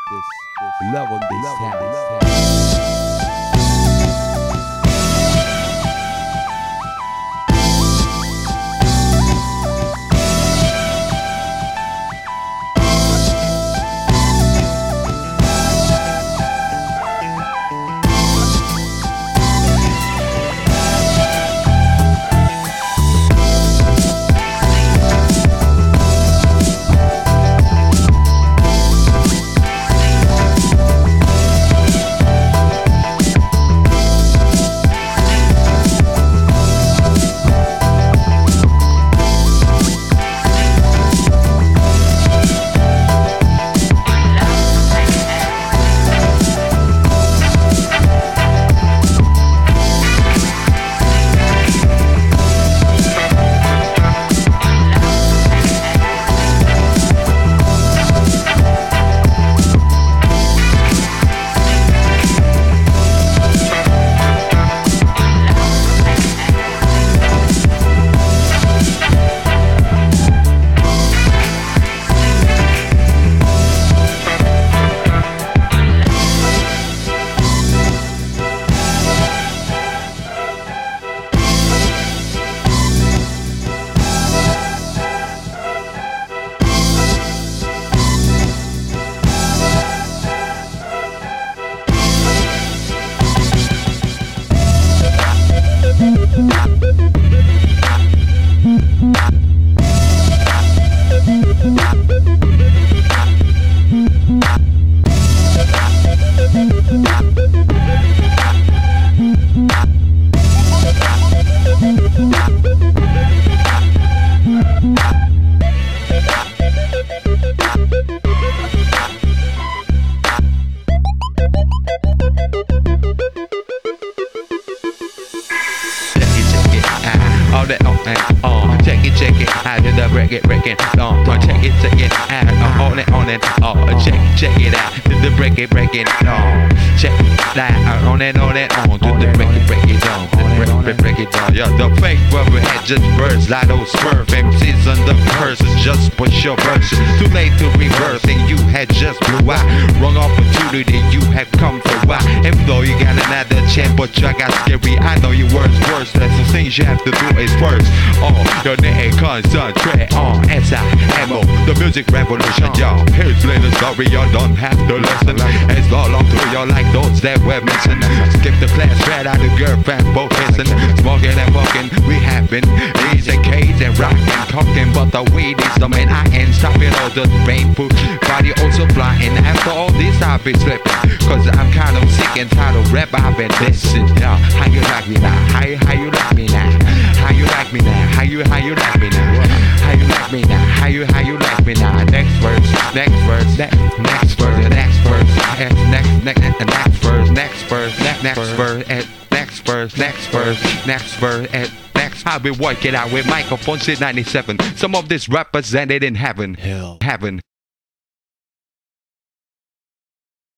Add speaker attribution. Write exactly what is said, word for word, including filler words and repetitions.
Speaker 1: love on this house.
Speaker 2: All that on and on, check it, check it, I did the break it, break it, on, check it, check it, out, on it, on it, on, check, check it out, did the break it, break it, on, check that, on it, on it, on, do the break it, break it, on, break, break, break it, on, yeah, the fake rubber had just burst, like those Smurf M Cs under curses, just push your verse, too late to reverse, and you had just blew out, wrong opportunity, you had come for why, if though you got another chance, but you got scary, I know your words worse, that's the things you have to do is first, oh, your name concentrate on S I M O, the music revolution, y'all. Here's little story, you don't have to listen. It's all on through you like those that we're missing. Skip the class, straight out the girlfriend, both kissing. Smoking and walking, we having these and K's and rocking, talking, but the weed is the main I ain't stopping all the rain food. Body also flying, after all this I've been slipping. Cause I'm kind of sick and tired of rap, I've been listening. Yeah, how you like me now? How you, how you like me now? How you like me now? How you, how you like me now? How you like me now? How you, how you like me now? Next verse, next verse, next, next verse, next verse, next, next, next, next verse, next verse, next, next verse, next verse, next verse, next verse, next. I've been working out with microphones in ninety-seven. Some of this represented in heaven, hell, heaven.